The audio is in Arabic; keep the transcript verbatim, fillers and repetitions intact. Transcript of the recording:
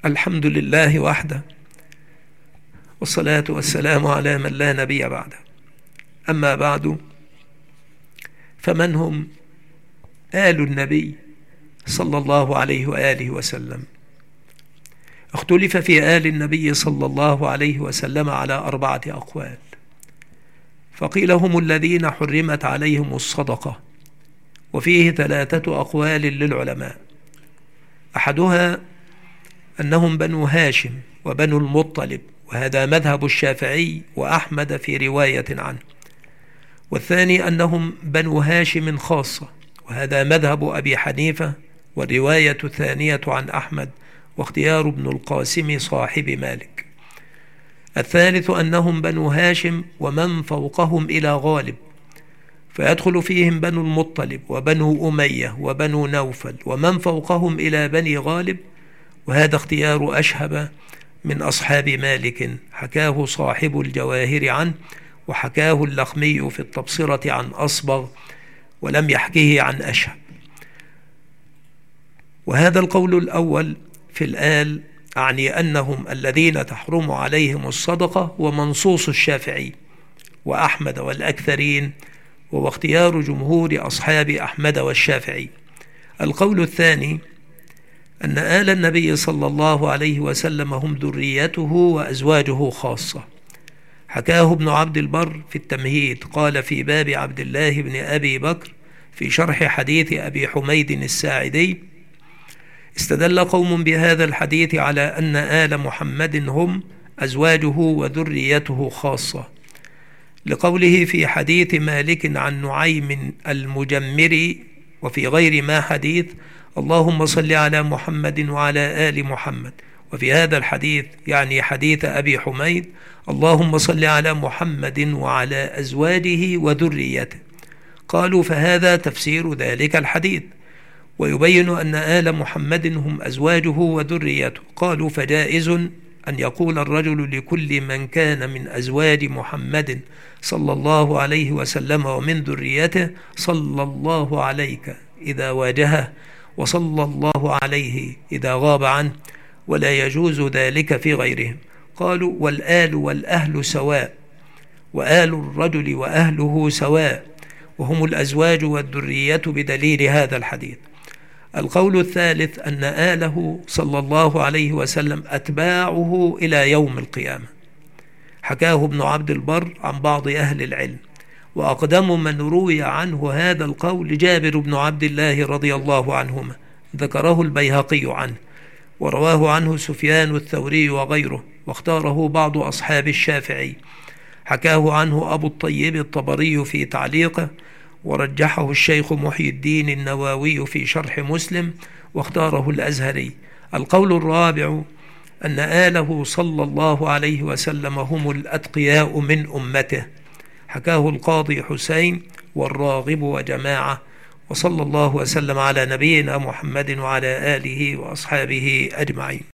الحمد لله وحده، والصلاة والسلام على من لا نبي بعده. أما بعد، فمن هم آل النبي صلى الله عليه وآله وسلم؟ اختلف في آل النبي صلى الله عليه وسلم على أربعة أقوال، فقيل هم الذين حرمت عليهم الصدقة، وفيه ثلاثة أقوال للعلماء. أحدها أنهم بنو هاشم وبنو المطلب، وهذا مذهب الشافعي وأحمد في رواية عنه. والثاني أنهم بنو هاشم خاصة، وهذا مذهب أبي حنيفة، والرواية الثانية عن أحمد، واختيار ابن القاسم صاحب مالك. الثالث أنهم بنو هاشم ومن فوقهم إلى غالب، فيدخل فيهم بنو المطلب وبنو أمية وبنو نوفل ومن فوقهم إلى بني غالب، وهذا اختيار أشهب من أصحاب مالك، حكاه صاحب الجواهر عنه، وحكاه اللخمي في التبصرة عن أصبغ، ولم يحكه عن أشهب. وهذا القول الأول في الآل أعني أنهم الذين تحرم عليهم الصدقة ومنصوص الشافعي وأحمد والأكثرين، وهو اختيار جمهور أصحاب أحمد والشافعي. القول الثاني أن آل النبي صلى الله عليه وسلم هم ذريته وأزواجه خاصة، حكاه ابن عبد البر في التمهيد، قال في باب عبد الله بن أبي بكر في شرح حديث أبي حميد الساعدي: استدل قوم بهذا الحديث على أن آل محمد هم أزواجه وذريته خاصة، لقوله في حديث مالك عن نعيم المجمري وفي غير ما حديث: اللهم صل على محمد وعلى آل محمد. وفي هذا الحديث يعني حديث أبي حميد: اللهم صل على محمد وعلى أزواجه وذريته. قالوا: فهذا تفسير ذلك الحديث، ويبين أن آل محمد هم أزواجه وذريته. قالوا: فجائز أن يقول الرجل لكل من كان من أزواج محمد صلى الله عليه وسلم ومن ذريته: صلى الله عليك إذا واجهه، وصلى الله عليه إذا غاب عنه، ولا يجوز ذلك في غيرهم. قالوا: والآل والأهل سواء، وآل الرجل وأهله سواء، وهم الأزواج والذرية بدليل هذا الحديث. القول الثالث أن آله صلى الله عليه وسلم أتباعه إلى يوم القيامة، حكاه ابن عبد البر عن بعض أهل العلم، وأقدم من روي عنه هذا القول جابر بن عبد الله رضي الله عنهما، ذكره البيهقي عنه، ورواه عنه سفيان الثوري وغيره، واختاره بعض أصحاب الشافعي، حكاه عنه أبو الطيب الطبري في تعليقه، ورجحه الشيخ محي الدين النووي في شرح مسلم، واختاره الأزهري. القول الرابع أن آله صلى الله عليه وسلم هم الأتقياء من أمته، حكاه القاضي حسين والراغب وجماعة. وصلى الله وسلم على نبينا محمد وعلى آله وأصحابه أجمعين.